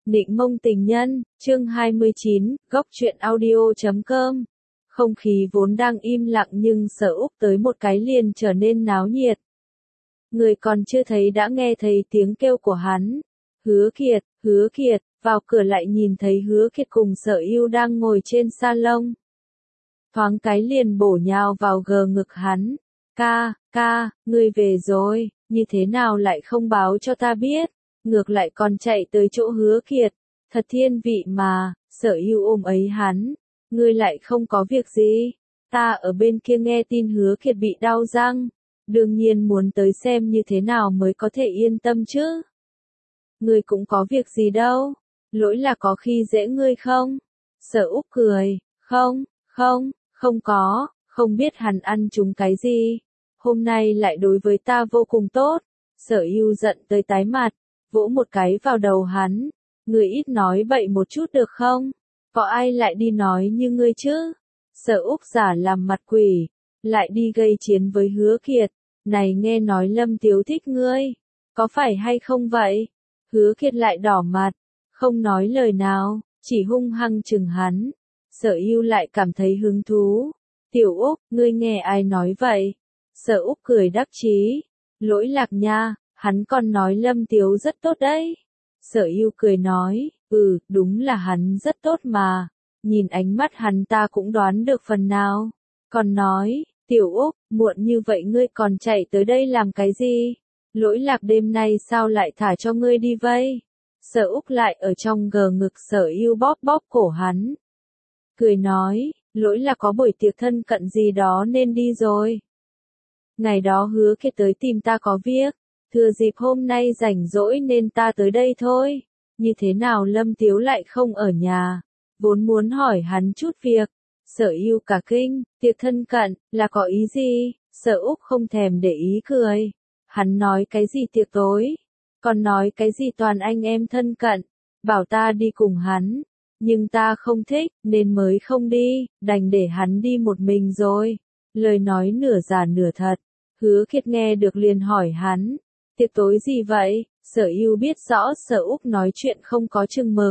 Định mông tình nhân, chương 29, góc truyện audio.com. Không khí vốn đang im lặng nhưng Sở Úc tới một cái liền trở nên náo nhiệt. Người còn chưa thấy đã nghe thấy tiếng kêu của hắn. Hứa Kiệt, vào cửa lại nhìn thấy Hứa Kiệt cùng Sở Ưu đang ngồi trên salon. Thoáng cái liền bổ nhào vào gờ ngực hắn. Ca, ngươi về rồi, như thế nào lại không báo cho ta biết? Ngược lại còn chạy tới chỗ Hứa Kiệt, thật thiên vị mà. Sở Ưu ôm ấy hắn, ngươi lại không có việc gì, ta ở bên kia nghe tin Hứa Kiệt bị đau răng, đương nhiên muốn tới xem như thế nào mới có thể yên tâm chứ. Ngươi cũng có việc gì đâu, lỗi là có khi dễ ngươi không? Sở Úc cười, không có, không biết hắn ăn trúng cái gì, hôm nay lại đối với ta vô cùng tốt. Sở Ưu giận tới tái mặt, vỗ một cái vào đầu hắn, ngươi ít nói bậy một chút được không? Có ai lại đi nói như ngươi chứ? Sở Úc giả làm mặt quỷ, lại đi gây chiến với Hứa Kiệt, này nghe nói Lâm Tiếu thích ngươi, có phải hay không vậy? Hứa Kiệt lại đỏ mặt, không nói lời nào, chỉ hung hăng chừng hắn. Sở Ưu lại cảm thấy hứng thú. Tiểu Úc, ngươi nghe ai nói vậy? Sở Úc cười đắc chí, lỗi lạc nha, hắn còn nói Lâm Tiếu rất tốt đấy. Sở Ưu cười nói, đúng là hắn rất tốt mà, nhìn ánh mắt hắn ta cũng đoán được phần nào. Còn nói, Tiểu Úc, muộn như vậy ngươi còn chạy tới đây làm cái gì? Lỗi lạc đêm nay sao lại thả cho ngươi đi vây? Sở Úc lại ở trong gờ ngực Sở Ưu bóp cổ hắn. Cười nói, lỗi là có buổi tiệc thân cận gì đó nên đi rồi. Ngày đó Hứa Kiệt tới tìm ta có việc, thừa dịp hôm nay rảnh rỗi nên ta tới đây thôi. Như thế nào Lâm Tiếu lại không ở nhà? Vốn muốn hỏi hắn chút việc. Sở Ưu cả kinh, tiệc thân cận, là có ý gì? Sở Úc không thèm để ý cười. Hắn nói cái gì tiệc tối? Còn nói cái gì toàn anh em thân cận? Bảo ta đi cùng hắn. Nhưng ta không thích, nên mới không đi, đành để hắn đi một mình rồi. Lời nói nửa giả nửa thật. Hứa Kiệt nghe được liền hỏi hắn. Tiệc tối gì vậy? Sở Ưu biết rõ Sở Úc nói chuyện không có chừng mực.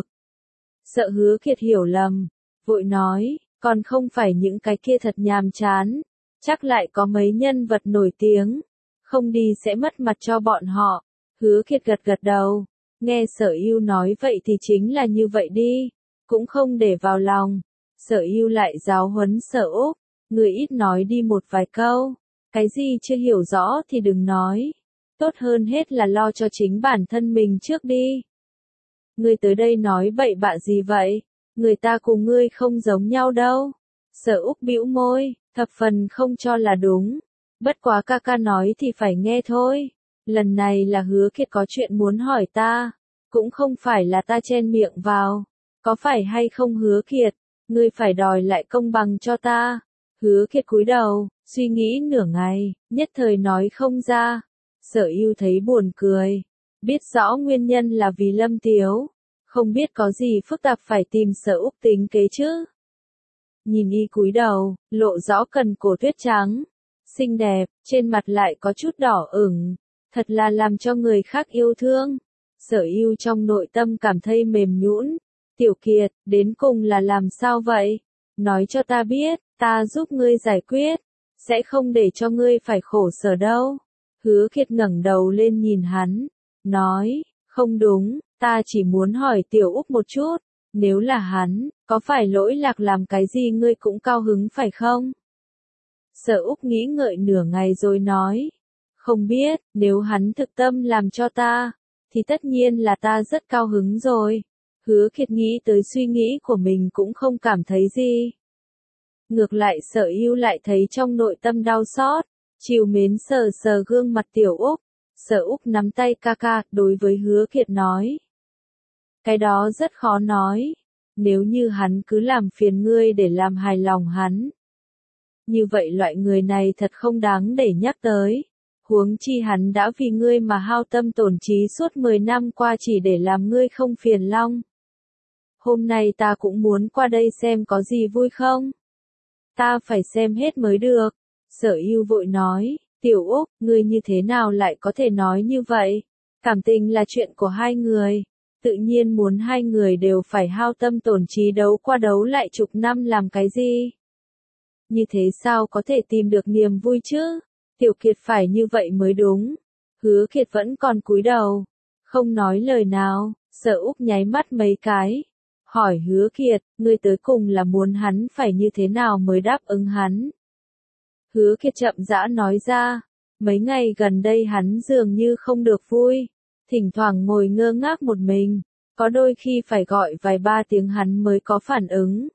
Sợ Hứa Kiệt hiểu lầm, vội nói, còn không phải những cái kia thật nhàm chán, chắc lại có mấy nhân vật nổi tiếng, không đi sẽ mất mặt cho bọn họ. Hứa Kiệt gật đầu, nghe Sở Ưu nói vậy thì chính là như vậy đi, cũng không để vào lòng. Sở Ưu lại giáo huấn Sở Úc, người ít nói đi một vài câu, cái gì chưa hiểu rõ thì đừng nói. Tốt hơn hết là lo cho chính bản thân mình trước đi. Ngươi tới đây nói bậy bạ gì vậy? Người ta cùng ngươi không giống nhau đâu. Sở Úc bĩu môi, thập phần không cho là đúng. Bất quá ca nói thì phải nghe thôi. Lần này là Hứa Kiệt có chuyện muốn hỏi ta. Cũng không phải là ta chen miệng vào. Có phải hay không Hứa Kiệt? Ngươi phải đòi lại công bằng cho ta. Hứa Kiệt cúi đầu, suy nghĩ nửa ngày, nhất thời nói không ra. Sở Ưu thấy buồn cười, biết rõ nguyên nhân là vì Lâm Tiếu, không biết có gì phức tạp phải tìm Sở Úc tính kế chứ. Nhìn y cúi đầu, lộ rõ cần cổ tuyết trắng, xinh đẹp, trên mặt lại có chút đỏ ửng, thật là làm cho người khác yêu thương. Sở Ưu trong nội tâm cảm thấy mềm nhũn. Tiểu Kiệt, đến cùng là làm sao vậy? Nói cho ta biết, ta giúp ngươi giải quyết, sẽ không để cho ngươi phải khổ sở đâu. Hứa Kiệt ngẩng đầu lên nhìn hắn, nói, không đúng, ta chỉ muốn hỏi Tiểu Úc một chút, nếu là hắn, có phải lỗi lạc làm cái gì ngươi cũng cao hứng phải không? Sở Úc nghĩ ngợi nửa ngày rồi nói, không biết, nếu hắn thực tâm làm cho ta, thì tất nhiên là ta rất cao hứng rồi. Hứa Kiệt nghĩ tới suy nghĩ của mình cũng không cảm thấy gì. Ngược lại Sở Ưu lại thấy trong nội tâm đau xót. Trìu mến sờ gương mặt Tiểu Úc, Sở Úc nắm tay ca, đối với Hứa Kiệt nói. Cái đó rất khó nói, nếu như hắn cứ làm phiền ngươi để làm hài lòng hắn. Như vậy loại người này thật không đáng để nhắc tới, huống chi hắn đã vì ngươi mà hao tâm tổn trí suốt 10 năm qua chỉ để làm ngươi không phiền long. Hôm nay ta cũng muốn qua đây xem có gì vui không? Ta phải xem hết mới được. Sở Ưu vội nói, Tiểu Úc, ngươi như thế nào lại có thể nói như vậy? Cảm tình là chuyện của hai người, tự nhiên muốn hai người đều phải hao tâm tổn trí đấu qua đấu lại chục năm làm cái gì. Như thế sao có thể tìm được niềm vui chứ? Tiểu Kiệt phải như vậy mới đúng. Hứa Kiệt vẫn còn cúi đầu, không nói lời nào. Sở Úc nháy mắt mấy cái, hỏi Hứa Kiệt, ngươi tới cùng là muốn hắn phải như thế nào mới đáp ứng hắn? Hứa Kiệt chậm rãi nói ra, mấy ngày gần đây hắn dường như không được vui, thỉnh thoảng ngồi ngơ ngác một mình, có đôi khi phải gọi vài ba tiếng hắn mới có phản ứng.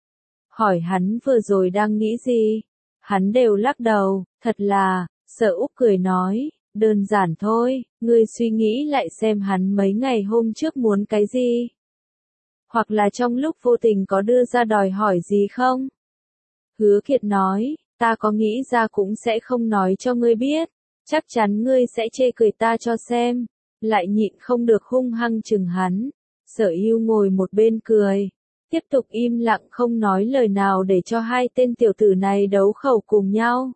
Hỏi hắn vừa rồi đang nghĩ gì? Hắn đều lắc đầu, thật là, Sở Úc cười nói, đơn giản thôi, ngươi suy nghĩ lại xem hắn mấy ngày hôm trước muốn cái gì? Hoặc là trong lúc vô tình có đưa ra đòi hỏi gì không? Hứa Kiệt nói, ta có nghĩ ra cũng sẽ không nói cho ngươi biết, chắc chắn ngươi sẽ chê cười ta cho xem, lại nhịn không được hung hăng chừng hắn. Sở Ưu ngồi một bên cười, tiếp tục im lặng không nói lời nào để cho hai tên tiểu tử này đấu khẩu cùng nhau.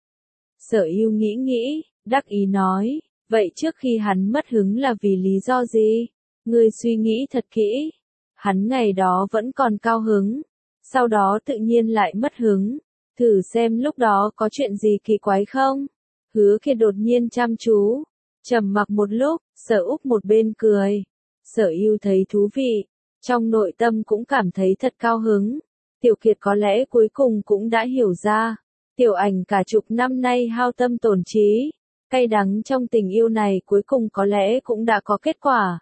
Sở Ưu nghĩ nghĩ, đắc ý nói, vậy trước khi hắn mất hứng là vì lý do gì? Ngươi suy nghĩ thật kỹ. Hắn ngày đó vẫn còn cao hứng, sau đó tự nhiên lại mất hứng. Thử xem lúc đó có chuyện gì kỳ quái không? Hứa Kiệt đột nhiên chăm chú, trầm mặc một lúc, Sở Úc một bên cười. Sở Ưu thấy thú vị, trong nội tâm cũng cảm thấy thật cao hứng. Tiểu Kiệt có lẽ cuối cùng cũng đã hiểu ra, Tiểu Ảnh cả chục năm nay hao tâm tổn trí, cay đắng trong tình yêu này cuối cùng có lẽ cũng đã có kết quả.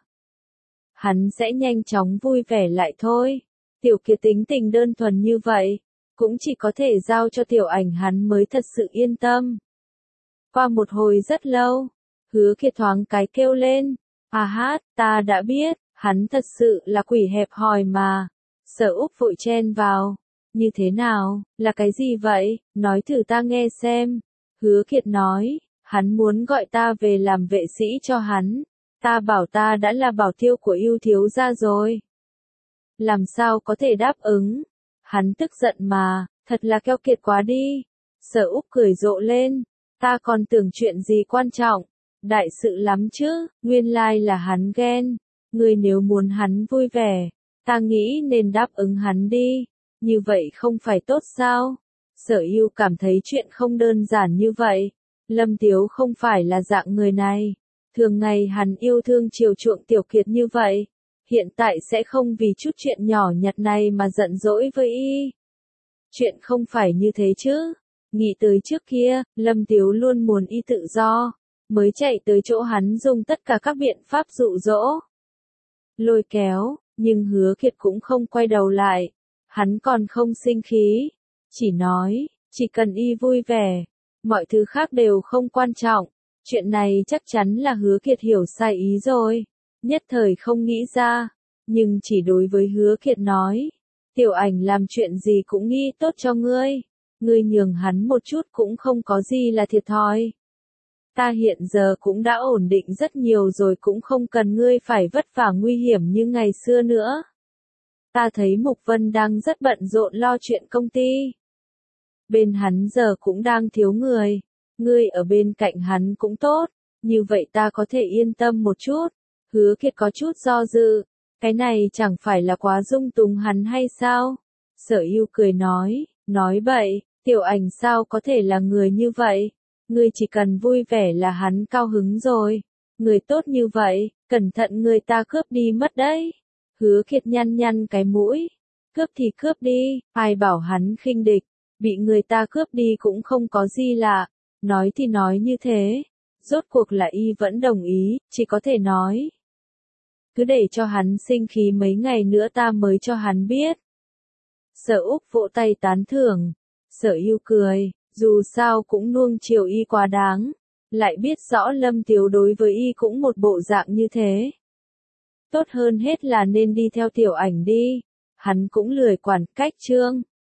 Hắn sẽ nhanh chóng vui vẻ lại thôi. Tiểu Kiệt tính tình đơn thuần như vậy, cũng chỉ có thể giao cho Tiểu Ảnh hắn mới thật sự yên tâm. Qua một hồi rất lâu, Hứa Kiệt thoáng cái kêu lên, à hát, ta đã biết, hắn thật sự là quỷ hẹp hòi mà. Sở Úc vội chen vào, như thế nào, là cái gì vậy, nói thử ta nghe xem. Hứa Kiệt nói, hắn muốn gọi ta về làm vệ sĩ cho hắn. Ta bảo ta đã là bảo tiêu của Ưu thiếu gia rồi. Làm sao có thể đáp ứng? Hắn tức giận mà, thật là keo kiệt quá đi. Sở Úc cười rộ lên, ta còn tưởng chuyện gì quan trọng, đại sự lắm chứ, nguyên lai là hắn ghen. Ngươi nếu muốn hắn vui vẻ, ta nghĩ nên đáp ứng hắn đi, như vậy không phải tốt sao? Sở Ưu cảm thấy chuyện không đơn giản như vậy. Lâm Tiếu không phải là dạng người này. Thường ngày hắn yêu thương chiều chuộng Tiểu Kiệt như vậy, hiện tại sẽ không vì chút chuyện nhỏ nhặt này mà giận dỗi với y. Chuyện không phải như thế chứ. Nghĩ tới trước kia, Lâm Tiếu luôn muốn y tự do, mới chạy tới chỗ hắn dùng tất cả các biện pháp dụ dỗ, lôi kéo, nhưng Hứa Kiệt cũng không quay đầu lại. Hắn còn không sinh khí, chỉ nói, chỉ cần y vui vẻ, mọi thứ khác đều không quan trọng. Chuyện này chắc chắn là Hứa Kiệt hiểu sai ý rồi, nhất thời không nghĩ ra, nhưng chỉ đối với Hứa Kiệt nói, Tiểu Ảnh làm chuyện gì cũng nghĩ tốt cho ngươi, ngươi nhường hắn một chút cũng không có gì là thiệt thòi. Ta hiện giờ cũng đã ổn định rất nhiều rồi, cũng không cần ngươi phải vất vả nguy hiểm như ngày xưa nữa. Ta thấy Mục Vân đang rất bận rộn lo chuyện công ty. Bên hắn giờ cũng đang thiếu người. Ngươi ở bên cạnh hắn cũng tốt, như vậy ta có thể yên tâm một chút. Hứa Kiệt có chút do dự, cái này chẳng phải là quá dung túng hắn hay sao? Sở Ưu cười nói bậy, Tiểu Ảnh sao có thể là người như vậy? Ngươi chỉ cần vui vẻ là hắn cao hứng rồi. Người tốt như vậy, cẩn thận người ta cướp đi mất đấy. Hứa Kiệt nhăn nhăn cái mũi, cướp thì cướp đi, ai bảo hắn khinh địch, bị người ta cướp đi cũng không có gì lạ. Nói thì nói như thế, rốt cuộc là y vẫn đồng ý, chỉ có thể nói. Cứ để cho hắn sinh khí mấy ngày nữa ta mới cho hắn biết. Sở Úc vỗ tay tán thưởng, Sở Ưu cười, dù sao cũng nuông chiều y quá đáng, lại biết rõ Lâm Tiếu đối với y cũng một bộ dạng như thế. Tốt hơn hết là nên đi theo Tiểu Ảnh đi, hắn cũng lười quản cách chương.